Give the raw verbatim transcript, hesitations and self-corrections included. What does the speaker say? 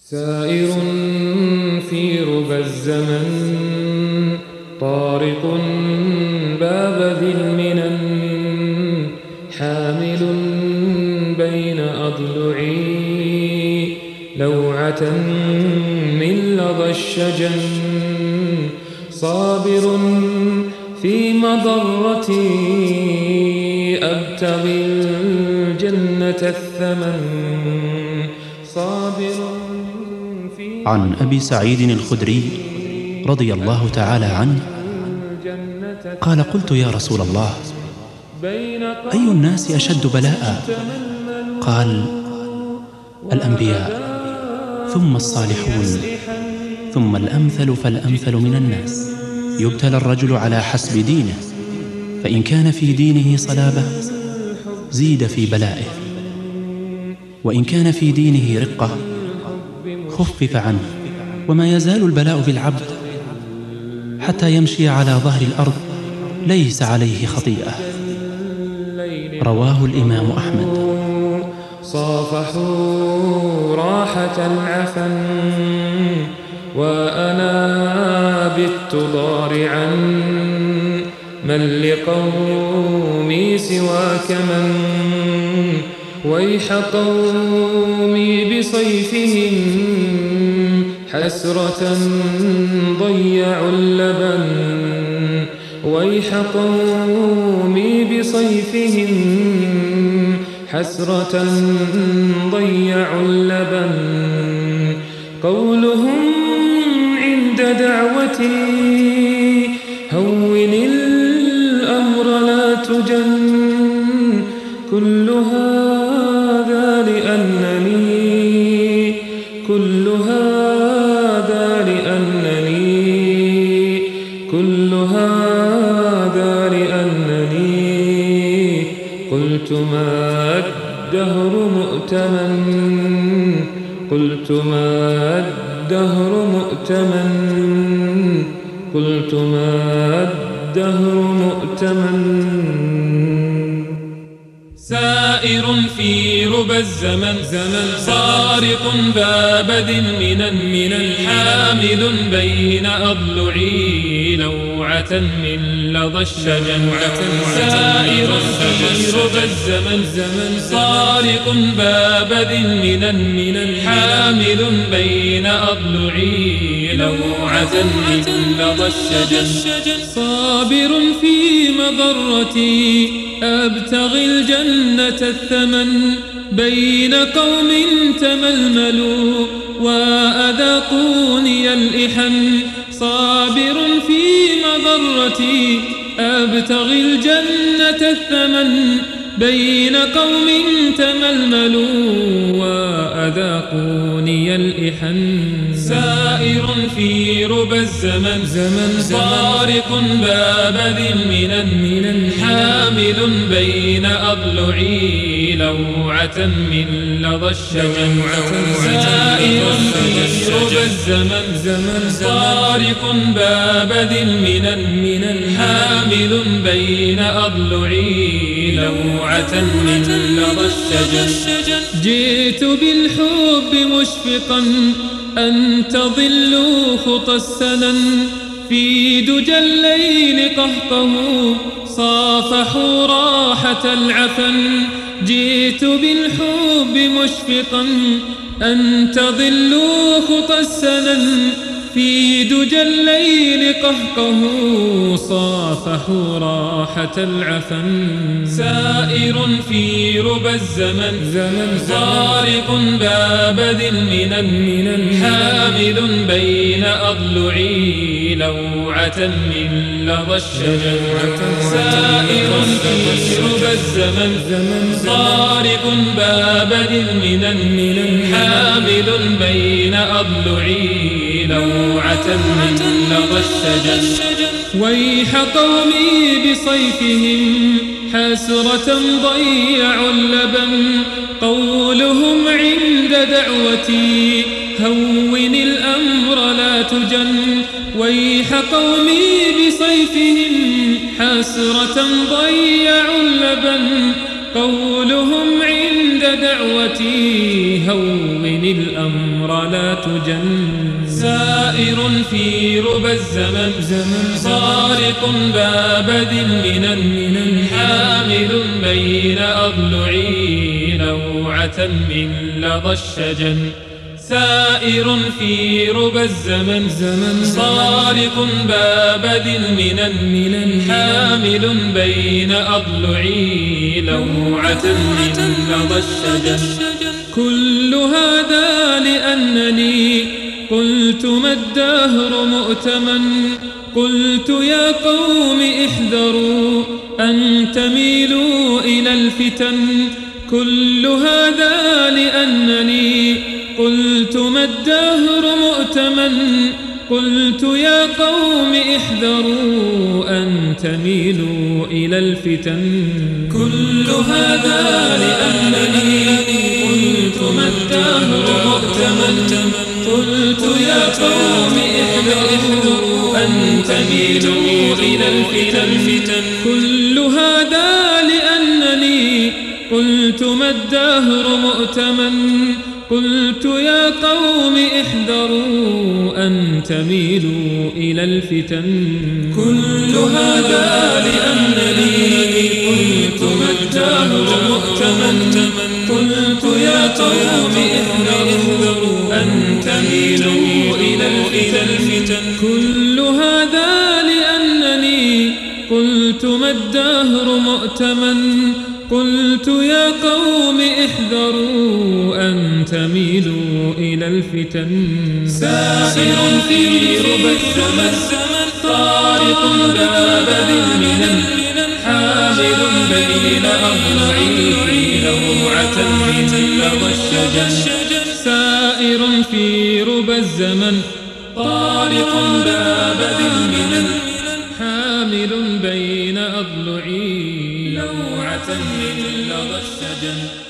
سائر في ربى الزمن طارق باب ذي المنن حامل بين أضلعي لوعة من لظى الشجن صابر في مضرتي أبتغي الجنة الثمن صابر. عن أبي سعيد الخدري رضي الله تعالى عنه قال: قلت يا رسول الله، أي الناس أشد بلاء؟ قال: الأنبياء ثم الصالحون ثم الأمثل فالأمثل من الناس. يبتلى الرجل على حسب دينه، فإن كان في دينه صلابة زيد في بلائه، وإن كان في دينه رقة خفف عنه. وما يزال البلاء بالعبد حتى يمشي على ظهر الأرض ليس عليه خطيئة. رواه الإمام أحمد. صافحوا راحة العفن وأنا بت ضارعا من لقومي سواك من ويح قومي بصيفهم حسرة ضيعوا اللبن ويح قومي بصيفهم حسرة ضيعوا اللبن. قولهم عند دعوتي هون الأمر لا تجن كل هذا لأنني كل هذا لأنني كل هذا لأنني قلت ما الدهر مؤتمن قلت ما الدهر مؤتمن قلت ما الدهر مؤتمن. سائر في ربى الزمن صارق باب ذي المنن من حامل بين أضلعي لوعة من لظى الشجن. سائر في ربى الزمن صارق باب ذي المنن من حامل بين أضلعي لوعة من لظى الشجن. صابر في مضرتي أبتغي الجنة الثمن بين قوم تململوا وأذاقوني الإحن. صابر في مضرتي أبتغي الجنة الثمن بين قوم تململوا وأذاقوني الإحن. سائر في ربى الزمن طارق باب ذي المنن حامل بين أضلعي لوعة من لظى الشجن. سائر في ربى الزمن طارق باب ذي المنن حامل بين أضلعي لوعة من لظى الشجن. جئت بالحب مشفقا أن تضلوا خطى السنن في دجى الليل قهقهوا صافحوا راحة العفن. جئت بالحب مشفقا أن تضلوا خطى السنن في دجى الليل قهقهوا صافحوا راحة العفن. سائر في ربى الزمن طارق باب ذي المنن حامل بين أضلعي لوعة من لظى الشجن. سائر في ربى الزمن طارق باب ذي المنن حامل بين أضلعي لوعة من لظى الشجن. ويح قومي بصيفهم حسرة ضيعوا اللبن قولهم عند دعوتي هون الأمر لا تجن. ويح قومي بصيفهم حسرة ضيعوا اللبن قولهم عند دعوتي دعوتي هون الأمر لا تجن. سائر في ربى الزمن طارق باب ذي المنن حامل بين أضلعي لوعة من لظى الشجن. سائر في ربى الزمن طارق باب ذي المنن حامل بين أضلعي لوعة من لظى الشجن. كل هذا لأنني قلت ما الدهر مؤتمن. قلت يا قوم احذروا أن تميلوا إلى الفتن. كل هذا لأنني قلت ما الدهر مؤتمن. قلت يا قوم احذروا أن تميلوا إلى الفتن. كل هذا لأنني قلت ما الدهر مؤتمن. قلت يا قوم احذروا أن تميلوا إلى الفتن. كل هذا لأنني قلت ما الدهر مؤتمن. قلت يا قوم احذروا أن تميلوا إلى الفتن. كل هذا لأنني قلت ما الدهر مؤتمن. قلت يا قوم احذروا أن تميلوا إلى الفتن. كل هذا لأنني قلت ما الدهر مؤتمن. قلت يا قوم احذروا أن تميلوا إلى الفتن. سائر في ربى الزمن طارق باب ذي المنن حامل بين أضلعي لوعة من لظى الشجن. سائر في ربى الزمن طارق باب ذي المنن حامل بين أضلعي لوعة من لظى الشجن.